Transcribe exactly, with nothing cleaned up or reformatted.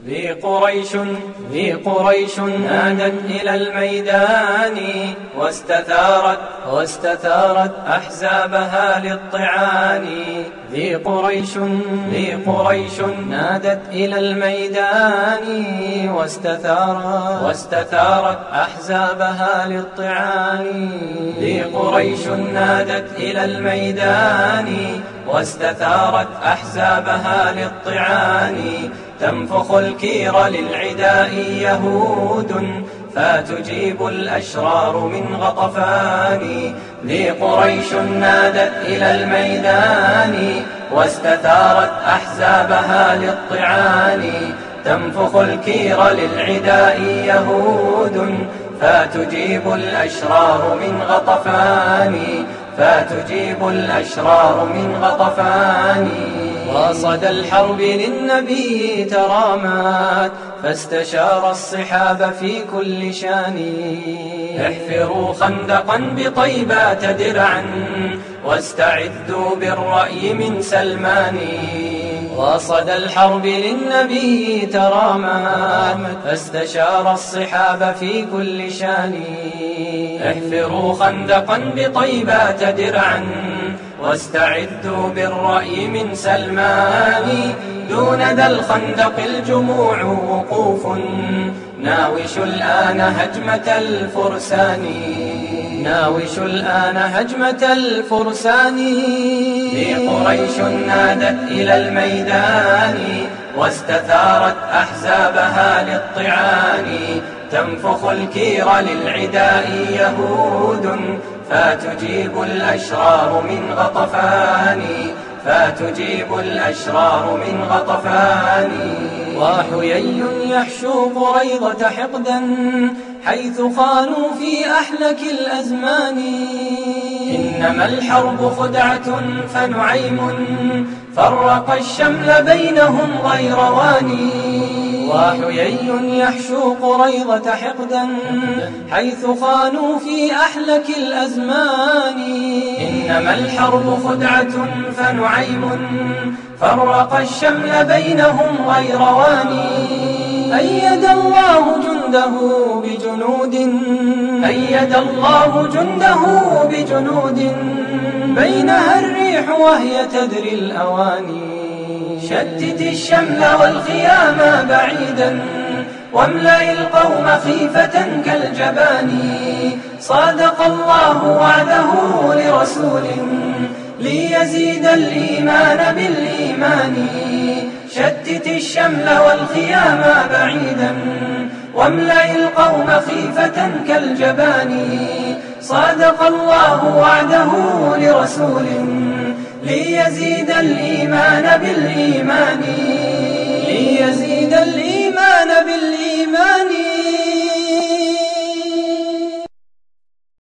ذي قريش ذي قريش نادت إلى الميدان واستثارت واستثارت أحزابها للطعان. ذي قريش ذي قريش نادت إلى الميدان واستثارت واستثارت أحزابها للطعان. ذي قريش نادت إلى الميدان واستثارت أحزابها للطعان. تنفخ الكير للعداء يهود فتجيب الأشرار من غطفان. ذي قريش نادت إلى الميدان واستثارت أحزابها للطعان. تنفخ الكير للعداء يهود فتجيب الأشرار من غطفان. فتجيب الأشرار من غطفان. وصدى الحرب للنبي ترامات فاستشار الصحاب في كل شان. احفروا خندقا بطيبات درعا واستعدوا بالرأي من سلمان. وصدى الحرب للنبي ترامات فاستشار الصحاب في كل شان. احفروا خندقا بطيبات درعا واستعدوا بالرأي من سلمان. دون ذا الخندق الجموع وقوف ناوش الآن هجمة الفرسان. ناوش الآن هجمة الفرسان. ذي قريش نادت إلى الميدان واستثارت أحزابها للطعان. تنفخ الكير للعداء يهود فتجيب الأشرار من غطفان. فتجيب الأشرار من غطفان. وحيي يحشو قريضة حقدا حيث خانوا في أحلك الأزمان. إنما الحرب خدعة فنعيم فرق الشمل بينهم غير واني. وحيي يحشو قريضة حقدا حيث خانوا في أحلك الأزمان. إنما الحرب خدعة فنعيم فرق الشمل بينهم غير واني. أيد الله جنده بجنود أيد الله جنده بجنود بينها الريح وهي تدري الأواني. شتت الشمل والخيام بعيدا واملأ القوم خيفة كالجبان. صادق الله وعده لرسول ليزيد الإيمان بالإيمان. شتت الشمل والخيام بعيدا واملأ القوم خيفة كالجبان. صادق الله وعده لرسول ليزيد الإيمان بالإيمان. ليزيد الإيمان